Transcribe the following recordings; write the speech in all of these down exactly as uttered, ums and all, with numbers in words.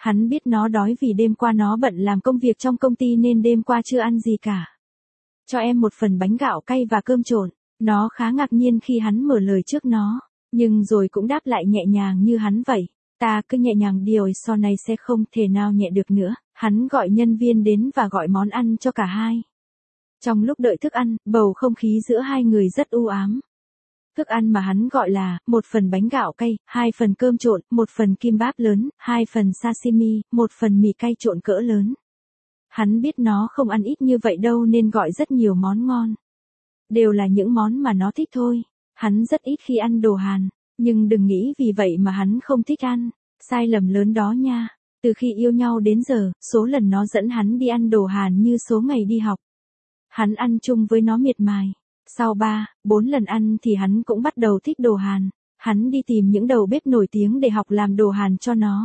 Hắn biết nó đói vì đêm qua nó bận làm công việc trong công ty nên đêm qua chưa ăn gì cả. Cho em một phần bánh gạo cay và cơm trộn. Nó khá ngạc nhiên khi hắn mở lời trước nó, nhưng rồi cũng đáp lại nhẹ nhàng như hắn vậy. Ta cứ nhẹ nhàng điều sau này sẽ không thể nào nhẹ được nữa. Hắn gọi nhân viên đến và gọi món ăn cho cả hai. Trong lúc đợi thức ăn, bầu không khí giữa hai người rất u ám. Thức ăn mà hắn gọi là, một phần bánh gạo cay, hai phần cơm trộn, một phần kim báp lớn, hai phần sashimi, một phần mì cay trộn cỡ lớn. Hắn biết nó không ăn ít như vậy đâu nên gọi rất nhiều món ngon. Đều là những món mà nó thích thôi. Hắn rất ít khi ăn đồ Hàn, nhưng đừng nghĩ vì vậy mà hắn không thích ăn. Sai lầm lớn đó nha. Từ khi yêu nhau đến giờ, số lần nó dẫn hắn đi ăn đồ Hàn như số ngày đi học. Hắn ăn chung với nó miệt mài. Sau ba, bốn lần ăn thì hắn cũng bắt đầu thích đồ Hàn. Hắn đi tìm những đầu bếp nổi tiếng để học làm đồ Hàn cho nó.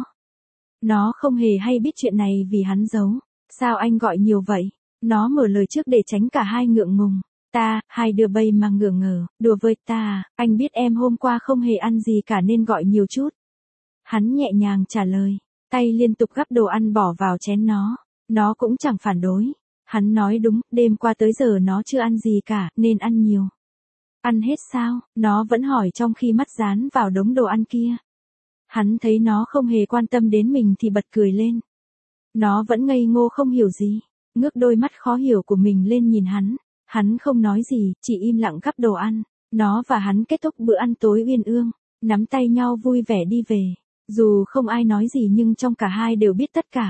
Nó không hề hay biết chuyện này vì hắn giấu. Sao anh gọi nhiều vậy? Nó mở lời trước để tránh cả hai ngượng ngùng. Ta, hai đứa bay mà ngửa ngờ, đùa với ta, anh biết em hôm qua không hề ăn gì cả nên gọi nhiều chút. Hắn nhẹ nhàng trả lời, tay liên tục gắp đồ ăn bỏ vào chén nó. Nó cũng chẳng phản đối. Hắn nói đúng, đêm qua tới giờ nó chưa ăn gì cả, nên ăn nhiều. Ăn hết sao? Nó vẫn hỏi trong khi mắt dán vào đống đồ ăn kia. Hắn thấy nó không hề quan tâm đến mình thì bật cười lên. Nó vẫn ngây ngô không hiểu gì, ngước đôi mắt khó hiểu của mình lên nhìn hắn. Hắn không nói gì, chỉ im lặng gắp đồ ăn. Nó và hắn kết thúc bữa ăn tối uyên ương, nắm tay nhau vui vẻ đi về. Dù không ai nói gì nhưng trong cả hai đều biết tất cả.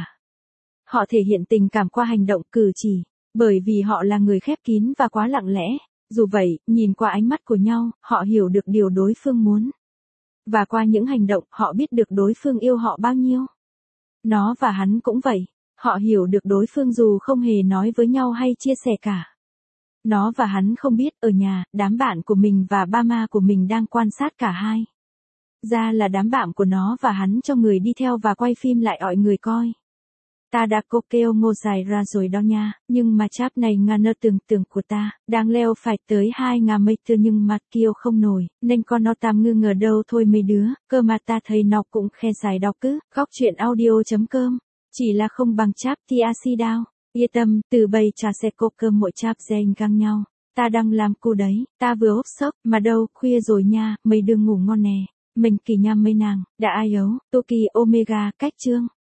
Họ thể hiện tình cảm qua hành động cử chỉ, bởi vì họ là người khép kín và quá lặng lẽ. Dù vậy, nhìn qua ánh mắt của nhau, họ hiểu được điều đối phương muốn. Và qua những hành động, họ biết được đối phương yêu họ bao nhiêu. Nó và hắn cũng vậy, họ hiểu được đối phương dù không hề nói với nhau hay chia sẻ cả. Nó và hắn không biết ở nhà, đám bạn của mình và ba ma của mình đang quan sát cả hai. Ra là đám bạn của nó và hắn cho người đi theo và quay phim lại ọi người coi. Ta đã cố kêu ngô dài ra rồi đó nha, nhưng mà cháp này ngà nơ tưởng tượng của ta, đang leo phải tới hai ngà mây tư nhưng mà kêu không nổi, nên con nó tam ngư ngờ đâu thôi mấy đứa, cơ mà ta thấy nó cũng khe dài đó cứ, góc chuyện audio.com, chỉ là không bằng cháp thì asi đao, yên tâm, từ bây trà xe cô cơm mỗi cháp dành găng nhau, ta đang làm cô đấy, ta vừa ốp sốc, mà đâu, khuya rồi nha, mấy đứa ngủ ngon nè, mình kỳ nha mấy nàng, đã ai ấu, Toki Omega, cách chương.